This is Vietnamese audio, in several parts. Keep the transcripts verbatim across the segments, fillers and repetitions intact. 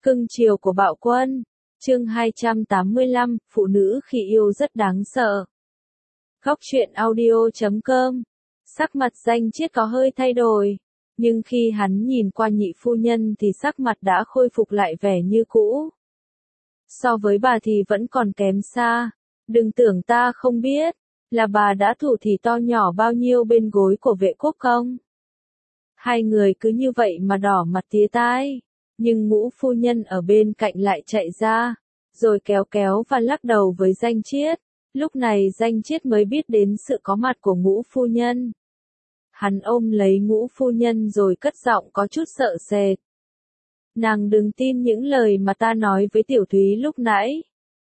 Cưng chiều của bạo quân. Chương hai trăm tám mươi lăm, phụ nữ khi yêu rất đáng sợ. Góc truyện audio chấm com. Sắc mặt Danh Chiết có hơi thay đổi, nhưng khi hắn nhìn qua nhị phu nhân thì sắc mặt đã khôi phục lại vẻ như cũ. So với bà thì vẫn còn kém xa. Đừng tưởng ta không biết, là bà đã thủ thỉ to nhỏ bao nhiêu bên gối của Vệ Quốc Công. Hai người cứ như vậy mà đỏ mặt tía tai, nhưng Ngũ phu nhân ở bên cạnh lại chạy ra, rồi kéo kéo và lắc đầu với Danh Chiết. Lúc này Danh Chiết mới biết đến sự có mặt của Ngũ phu nhân. Hắn ôm lấy Ngũ phu nhân rồi cất giọng có chút sợ sệt. Nàng đừng tin những lời mà ta nói với Tiểu Thúy lúc nãy.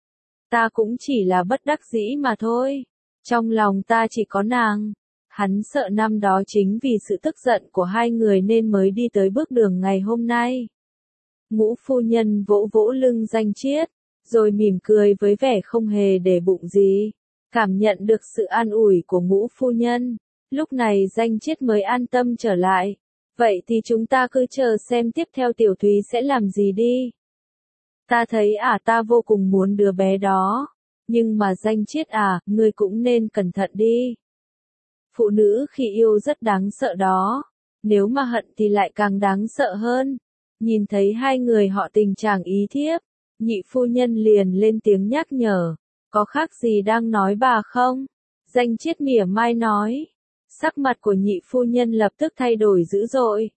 Ta cũng chỉ là bất đắc dĩ mà thôi. Trong lòng ta chỉ có nàng. Hắn sợ năm đó chính vì sự tức giận của hai người nên mới đi tới bước đường ngày hôm nay. Ngũ phu nhân vỗ vỗ lưng Danh Chiết, rồi mỉm cười với vẻ không hề để bụng gì. Cảm nhận được sự an ủi của Ngũ phu nhân, lúc này Danh Chiết mới an tâm trở lại. Vậy thì chúng ta cứ chờ xem tiếp theo Tiểu Thúy sẽ làm gì đi. Ta thấy à ta vô cùng muốn đứa bé đó. Nhưng mà Danh Chiết à, ngươi cũng nên cẩn thận đi. Phụ nữ khi yêu rất đáng sợ đó. Nếu mà hận thì lại càng đáng sợ hơn. Nhìn thấy hai người họ tình trạng ý thiếp, nhị phu nhân liền lên tiếng nhắc nhở. Có khác gì đang nói bà không? Danh Chiết mỉa mai nói. Sắc mặt của nhị phu nhân lập tức thay đổi dữ dội.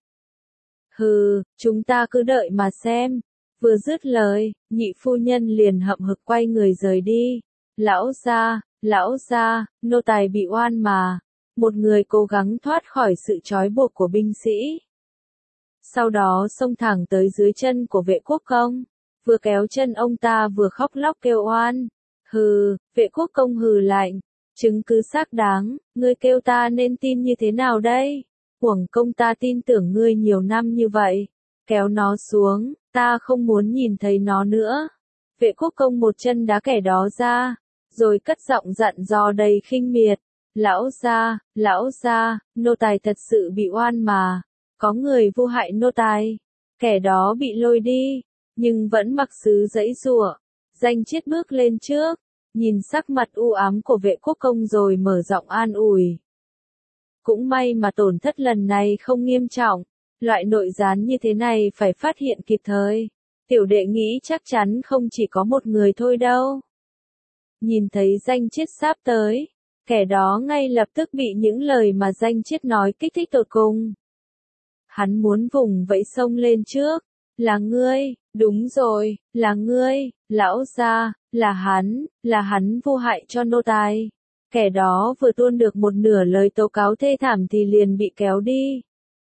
Hừ, chúng ta cứ đợi mà xem. Vừa dứt lời, nhị phu nhân liền hậm hực quay người rời đi. Lão gia, lão gia, nô tài bị oan mà. Một người cố gắng thoát khỏi sự trói buộc của binh sĩ. Sau đó xông thẳng tới dưới chân của Vệ Quốc Công. Vừa kéo chân ông ta vừa khóc lóc kêu oan. Hừ, Vệ Quốc Công hừ lạnh. Chứng cứ xác đáng, ngươi kêu ta nên tin như thế nào đây? Uổng công ta tin tưởng ngươi nhiều năm như vậy. Kéo nó xuống, ta không muốn nhìn thấy nó nữa. Vệ Quốc Công một chân đá kẻ đó ra, rồi cất giọng dặn dò đầy khinh miệt. Lão gia, lão gia, nô tài thật sự bị oan mà. Có người vu hại nô tài. Kẻ đó bị lôi đi, nhưng vẫn mặc sứ giãy giụa. Danh Chiết bước lên trước, nhìn sắc mặt u ám của Vệ Quốc Công rồi mở giọng an ủi. Cũng may mà tổn thất lần này không nghiêm trọng. Loại nội gián như thế này phải phát hiện kịp thời. Tiểu đệ nghĩ chắc chắn không chỉ có một người thôi đâu. Nhìn thấy Danh Chiết sắp tới, kẻ đó ngay lập tức bị những lời mà Danh Chiết nói kích thích tột cùng. Hắn muốn vùng vẫy xông lên trước. Là ngươi, đúng rồi, là ngươi, lão gia, là hắn, là hắn vu hại cho nô tài. Kẻ đó vừa tuôn được một nửa lời tố cáo thê thảm thì liền bị kéo đi.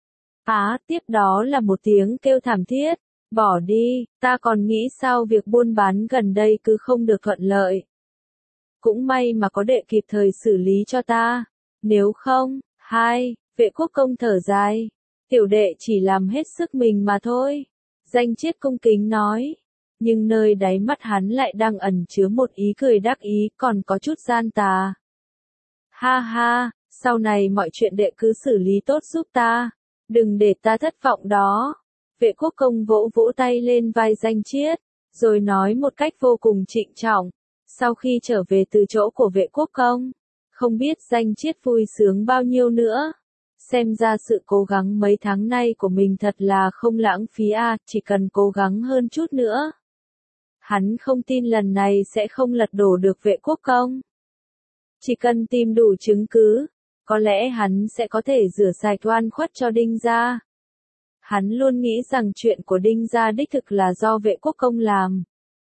Á, tiếp đó là một tiếng kêu thảm thiết. Bỏ đi, ta còn nghĩ sao việc buôn bán gần đây cứ không được thuận lợi. Cũng may mà có đệ kịp thời xử lý cho ta. Nếu không, hai, Vệ Quốc Công thở dài. Tiểu đệ chỉ làm hết sức mình mà thôi. Danh Chiết cung kính nói. Nhưng nơi đáy mắt hắn lại đang ẩn chứa một ý cười đắc ý còn có chút gian tà. Ha ha, sau này mọi chuyện đệ cứ xử lý tốt giúp ta. Đừng để ta thất vọng đó. Vệ Quốc Công vỗ vỗ tay lên vai Danh Chiết, rồi nói một cách vô cùng trịnh trọng. Sau khi trở về từ chỗ của Vệ Quốc Công, không biết Danh Chiết vui sướng bao nhiêu nữa. Xem ra sự cố gắng mấy tháng nay của mình thật là không lãng phí à, chỉ cần cố gắng hơn chút nữa. Hắn không tin lần này sẽ không lật đổ được Vệ Quốc Công. Chỉ cần tìm đủ chứng cứ, có lẽ hắn sẽ có thể rửa sạch oan khuất cho Đinh gia. Hắn luôn nghĩ rằng chuyện của Đinh gia đích thực là do Vệ Quốc Công làm.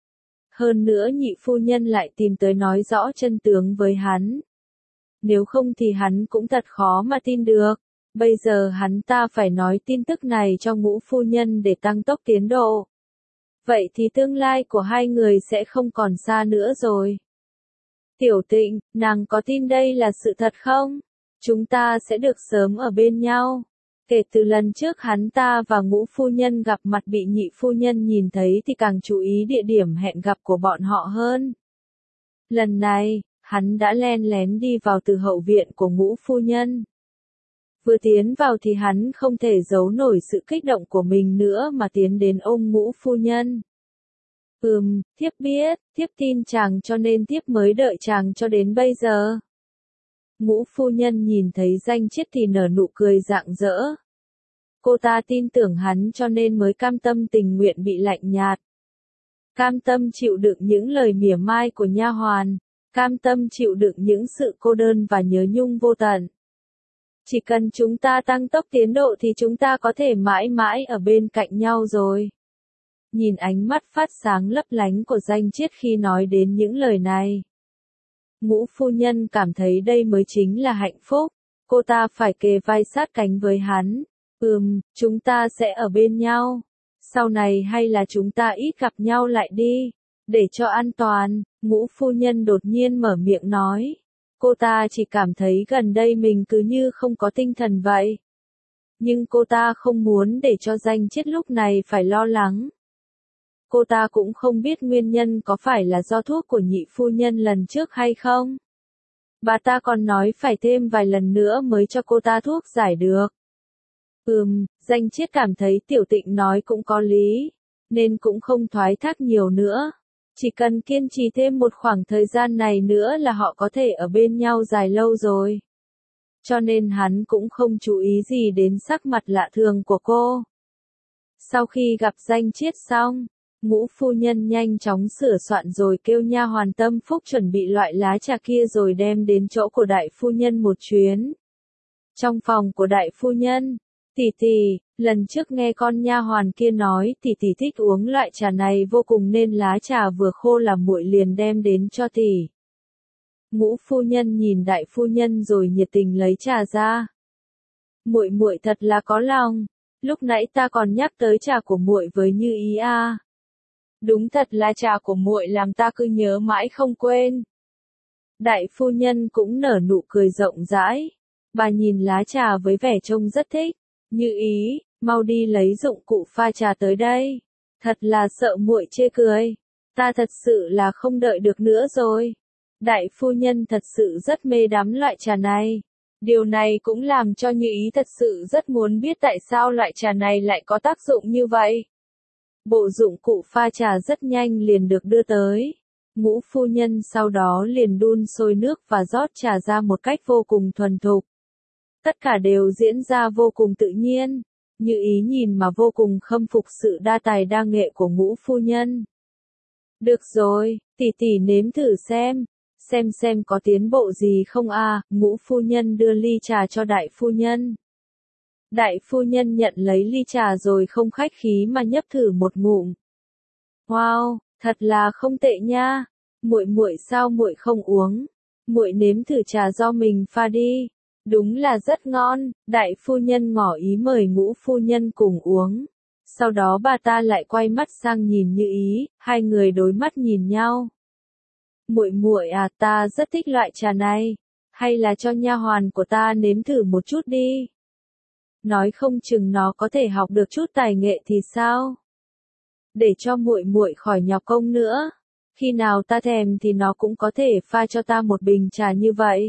Hơn nữa nhị phu nhân lại tìm tới nói rõ chân tướng với hắn. Nếu không thì hắn cũng thật khó mà tin được. Bây giờ hắn ta phải nói tin tức này cho Ngũ phu nhân để tăng tốc tiến độ. Vậy thì tương lai của hai người sẽ không còn xa nữa rồi. Tiểu Tịnh, nàng có tin đây là sự thật không? Chúng ta sẽ được sớm ở bên nhau. Kể từ lần trước hắn ta và Ngũ phu nhân gặp mặt bị nhị phu nhân nhìn thấy thì càng chú ý địa điểm hẹn gặp của bọn họ hơn. Lần này, hắn đã len lén đi vào từ hậu viện của Ngũ phu nhân. Vừa tiến vào thì hắn không thể giấu nổi sự kích động của mình nữa mà tiến đến ôm Ngũ phu nhân. Ừm, thiếp biết, thiếp tin chàng cho nên thiếp mới đợi chàng cho đến bây giờ. Ngũ phu nhân nhìn thấy Danh Chiết thì nở nụ cười rạng rỡ. Cô ta tin tưởng hắn cho nên mới cam tâm tình nguyện bị lạnh nhạt. Cam tâm chịu đựng những lời mỉa mai của nha hoàn, cam tâm chịu đựng những sự cô đơn và nhớ nhung vô tận. Chỉ cần chúng ta tăng tốc tiến độ thì chúng ta có thể mãi mãi ở bên cạnh nhau rồi. Nhìn ánh mắt phát sáng lấp lánh của Danh Chiết khi nói đến những lời này. Ngũ phu nhân cảm thấy đây mới chính là hạnh phúc. Cô ta phải kề vai sát cánh với hắn. Ừm, chúng ta sẽ ở bên nhau. Sau này hay là chúng ta ít gặp nhau lại đi. Để cho an toàn, Ngũ phu nhân đột nhiên mở miệng nói. Cô ta chỉ cảm thấy gần đây mình cứ như không có tinh thần vậy. Nhưng cô ta không muốn để cho Danh Chiết lúc này phải lo lắng. Cô ta cũng không biết nguyên nhân có phải là do thuốc của nhị phu nhân lần trước hay không. Bà ta còn nói phải thêm vài lần nữa mới cho cô ta thuốc giải được. Ừm, Danh Chiết cảm thấy Tiểu Tịnh nói cũng có lý, nên cũng không thoái thác nhiều nữa. Chỉ cần kiên trì thêm một khoảng thời gian này nữa là họ có thể ở bên nhau dài lâu rồi. Cho nên hắn cũng không chú ý gì đến sắc mặt lạ thường của cô. Sau khi gặp Danh Chiết xong, Ngũ phu nhân nhanh chóng sửa soạn rồi kêu nha hoàn Tâm Phúc chuẩn bị loại lá trà kia rồi đem đến chỗ của đại phu nhân một chuyến. Trong phòng của đại phu nhân, tỷ tỷ, lần trước nghe con nha hoàn kia nói tỷ tỷ thích uống loại trà này vô cùng nên lá trà vừa khô là muội liền đem đến cho tỷ. Ngũ phu nhân nhìn đại phu nhân rồi nhiệt tình lấy trà ra. Muội muội thật là có lòng, lúc nãy ta còn nhắc tới trà của muội với Như Ý a. Đúng thật là trà của muội làm ta cứ nhớ mãi không quên. Đại phu nhân cũng nở nụ cười rộng rãi. Bà nhìn lá trà với vẻ trông rất thích. Như Ý, mau đi lấy dụng cụ pha trà tới đây. Thật là sợ muội chê cười. Ta thật sự là không đợi được nữa rồi. Đại phu nhân thật sự rất mê đắm loại trà này. Điều này cũng làm cho Như Ý thật sự rất muốn biết tại sao loại trà này lại có tác dụng như vậy. Bộ dụng cụ pha trà rất nhanh liền được đưa tới. Ngũ phu nhân sau đó liền đun sôi nước và rót trà ra một cách vô cùng thuần thục. Tất cả đều diễn ra vô cùng tự nhiên. Như Ý nhìn mà vô cùng khâm phục sự đa tài đa nghệ của Ngũ phu nhân. Được rồi, tỷ tỷ nếm thử xem. Xem xem có tiến bộ gì không à, Ngũ phu nhân đưa ly trà cho đại phu nhân. Đại phu nhân nhận lấy ly trà rồi không khách khí mà nhấp thử một ngụm. Wow, thật là không tệ nha. Muội muội sao muội không uống? Muội nếm thử trà do mình pha đi. Đúng là rất ngon. Đại phu nhân ngỏ ý mời Ngũ phu nhân cùng uống. Sau đó bà ta lại quay mắt sang nhìn Như Ý, hai người đối mắt nhìn nhau. Muội muội à, ta rất thích loại trà này, hay là cho nha hoàn của ta nếm thử một chút đi. Nói không chừng nó có thể học được chút tài nghệ thì sao? Để cho muội muội khỏi nhọc công nữa. Khi nào ta thèm thì nó cũng có thể pha cho ta một bình trà như vậy.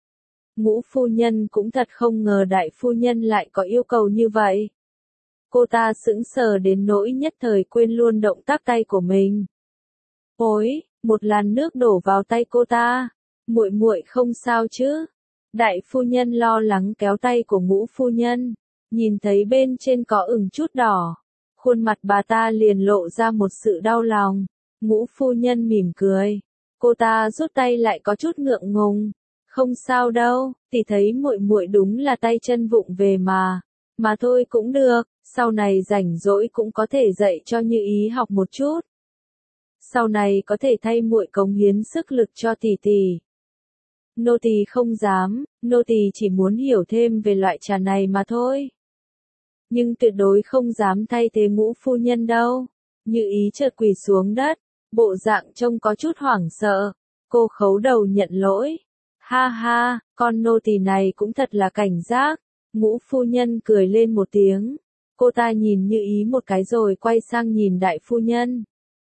Ngũ phu nhân cũng thật không ngờ đại phu nhân lại có yêu cầu như vậy. Cô ta sững sờ đến nỗi nhất thời quên luôn động tác tay của mình. Ôi, một làn nước đổ vào tay cô ta. Muội muội không sao chứ? Đại phu nhân lo lắng kéo tay của Ngũ phu nhân, nhìn thấy bên trên có ửng chút đỏ, khuôn mặt bà ta liền lộ ra một sự đau lòng. Ngũ phu nhân mỉm cười, cô ta rút tay lại có chút ngượng ngùng. Không sao đâu, tỷ thấy muội muội đúng là tay chân vụng về mà, mà thôi cũng được, sau này rảnh rỗi cũng có thể dạy cho Như Ý học một chút. Sau này có thể thay muội cống hiến sức lực cho tỷ tỷ. Nô tỳ không dám, nô tỳ chỉ muốn hiểu thêm về loại trà này mà thôi. Nhưng tuyệt đối không dám thay thế Ngũ phu nhân đâu. Như Ý chợt quỳ xuống đất, bộ dạng trông có chút hoảng sợ. Cô khấu đầu nhận lỗi. Ha ha, con nô tỳ này cũng thật là cảnh giác. Ngũ phu nhân cười lên một tiếng. Cô ta nhìn Như Ý một cái rồi quay sang nhìn đại phu nhân.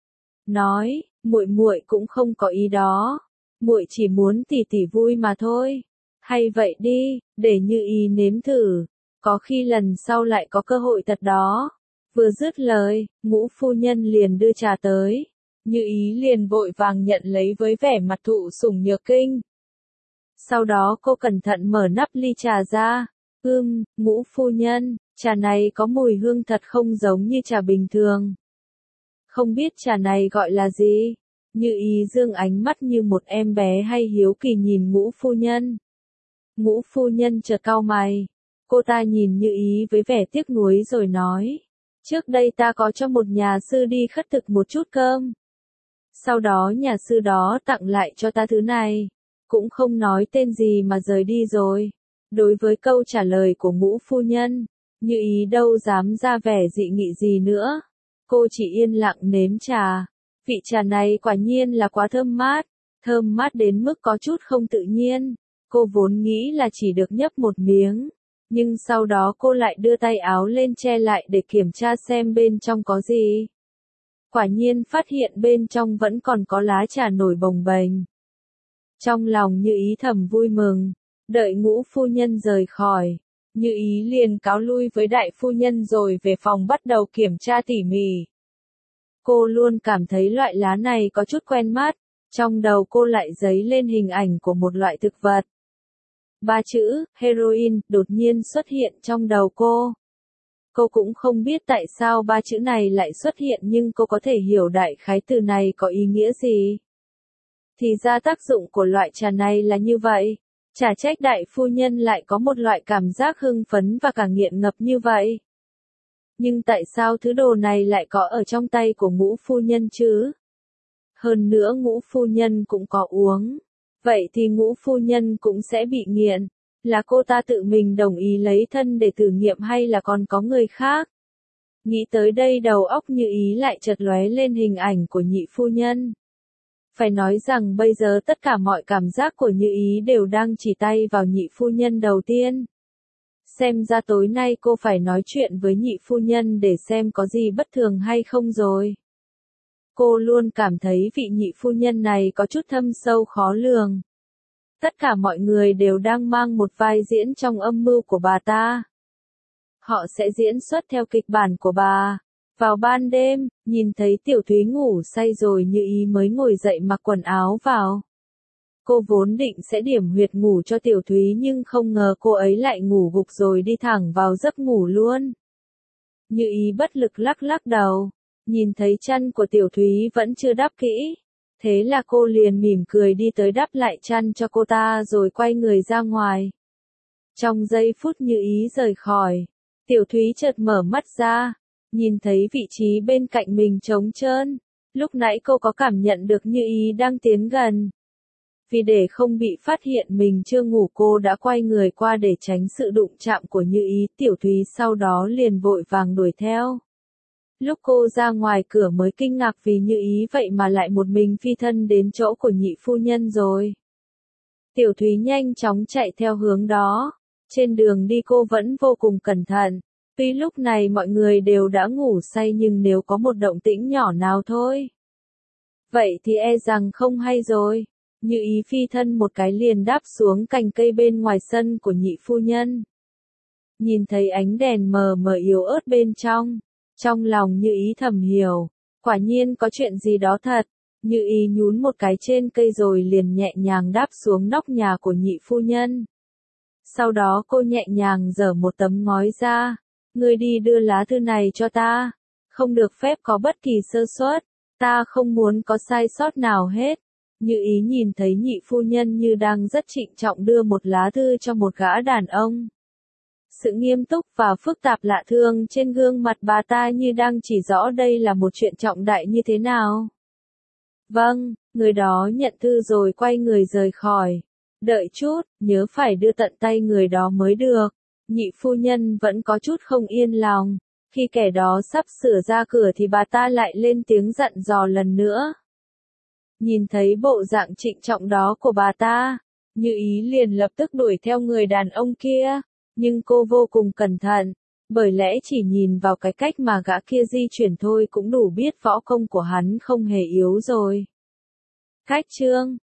Nói, muội muội cũng không có ý đó. Muội chỉ muốn tỷ tỷ vui mà thôi. Hay vậy đi, để Như Ý nếm thử, có khi lần sau lại có cơ hội thật đó. Vừa dứt lời, Ngũ phu nhân liền đưa trà tới. Như Ý liền vội vàng nhận lấy với vẻ mặt thụ sủng nhược kinh. Sau đó cô cẩn thận mở nắp ly trà ra. Ưm, Ngũ phu nhân, trà này có mùi hương thật không giống như trà bình thường. Không biết trà này gọi là gì? Như Ý dương ánh mắt như một em bé hay hiếu kỳ nhìn Ngũ phu nhân. Ngũ phu nhân chợt cau mày. Cô ta nhìn Như Ý với vẻ tiếc nuối rồi nói. Trước đây ta có cho một nhà sư đi khất thực một chút cơm. Sau đó nhà sư đó tặng lại cho ta thứ này. Cũng không nói tên gì mà rời đi rồi. Đối với câu trả lời của Ngũ phu nhân, Như Ý đâu dám ra vẻ dị nghị gì nữa. Cô chỉ yên lặng nếm trà. Vị trà này quả nhiên là quá thơm mát. Thơm mát đến mức có chút không tự nhiên. Cô vốn nghĩ là chỉ được nhấp một miếng. Nhưng sau đó cô lại đưa tay áo lên che lại để kiểm tra xem bên trong có gì. Quả nhiên phát hiện bên trong vẫn còn có lá trà nổi bồng bềnh. Trong lòng Như Ý thầm vui mừng. Đợi Ngũ phu nhân rời khỏi, Như Ý liền cáo lui với đại phu nhân rồi về phòng bắt đầu kiểm tra tỉ mỉ. Cô luôn cảm thấy loại lá này có chút quen mắt. Trong đầu cô lại dấy lên hình ảnh của một loại thực vật. Ba chữ, heroin, đột nhiên xuất hiện trong đầu cô. Cô cũng không biết tại sao ba chữ này lại xuất hiện nhưng cô có thể hiểu đại khái từ này có ý nghĩa gì. Thì ra tác dụng của loại trà này là như vậy. Chả trách đại phu nhân lại có một loại cảm giác hưng phấn và cả nghiện ngập như vậy. Nhưng tại sao thứ đồ này lại có ở trong tay của Ngũ phu nhân chứ? Hơn nữa Ngũ phu nhân cũng có uống. Vậy thì Ngũ phu nhân cũng sẽ bị nghiện. Là cô ta tự mình đồng ý lấy thân để thử nghiệm hay là còn có người khác? Nghĩ tới đây đầu óc Như Ý lại chợt lóe lên hình ảnh của nhị phu nhân. Phải nói rằng bây giờ tất cả mọi cảm giác của Như Ý đều đang chỉ tay vào nhị phu nhân đầu tiên. Xem ra tối nay cô phải nói chuyện với nhị phu nhân để xem có gì bất thường hay không rồi. Cô luôn cảm thấy vị nhị phu nhân này có chút thâm sâu khó lường. Tất cả mọi người đều đang mang một vai diễn trong âm mưu của bà ta. Họ sẽ diễn xuất theo kịch bản của bà. Vào ban đêm, nhìn thấy Tiểu Thúy ngủ say rồi Như Ý mới ngồi dậy mặc quần áo vào. Cô vốn định sẽ điểm huyệt ngủ cho Tiểu Thúy nhưng không ngờ cô ấy lại ngủ gục rồi đi thẳng vào giấc ngủ luôn. Như Ý bất lực lắc lắc đầu, nhìn thấy chăn của Tiểu Thúy vẫn chưa đắp kỹ. Thế là cô liền mỉm cười đi tới đắp lại chăn cho cô ta rồi quay người ra ngoài. Trong giây phút Như Ý rời khỏi, Tiểu Thúy chợt mở mắt ra, nhìn thấy vị trí bên cạnh mình trống trơn. Lúc nãy cô có cảm nhận được Như Ý đang tiến gần. Vì để không bị phát hiện mình chưa ngủ cô đã quay người qua để tránh sự đụng chạm của Như Ý. Tiểu Thúy sau đó liền vội vàng đuổi theo. Lúc cô ra ngoài cửa mới kinh ngạc vì Như Ý vậy mà lại một mình phi thân đến chỗ của nhị phu nhân rồi. Tiểu Thúy nhanh chóng chạy theo hướng đó. Trên đường đi cô vẫn vô cùng cẩn thận. Tuy lúc này mọi người đều đã ngủ say nhưng nếu có một động tĩnh nhỏ nào thôi. Vậy thì e rằng không hay rồi. Như Ý phi thân một cái liền đáp xuống cành cây bên ngoài sân của nhị phu nhân. Nhìn thấy ánh đèn mờ mờ yếu ớt bên trong. Trong lòng Như Ý thầm hiểu. Quả nhiên có chuyện gì đó thật. Như Ý nhún một cái trên cây rồi liền nhẹ nhàng đáp xuống nóc nhà của nhị phu nhân. Sau đó cô nhẹ nhàng giở một tấm ngói ra. Ngươi đi đưa lá thư này cho ta. Không được phép có bất kỳ sơ suất. Ta không muốn có sai sót nào hết. Như Ý nhìn thấy nhị phu nhân như đang rất trịnh trọng đưa một lá thư cho một gã đàn ông. Sự nghiêm túc và phức tạp lạ thường trên gương mặt bà ta như đang chỉ rõ đây là một chuyện trọng đại như thế nào. Vâng, người đó nhận thư rồi quay người rời khỏi. Đợi chút, nhớ phải đưa tận tay người đó mới được. Nhị phu nhân vẫn có chút không yên lòng. Khi kẻ đó sắp sửa ra cửa thì bà ta lại lên tiếng dặn dò lần nữa. Nhìn thấy bộ dạng trịnh trọng đó của bà ta, Như Ý liền lập tức đuổi theo người đàn ông kia. Nhưng cô vô cùng cẩn thận, bởi lẽ chỉ nhìn vào cái cách mà gã kia di chuyển thôi cũng đủ biết võ công của hắn không hề yếu rồi. Cách chương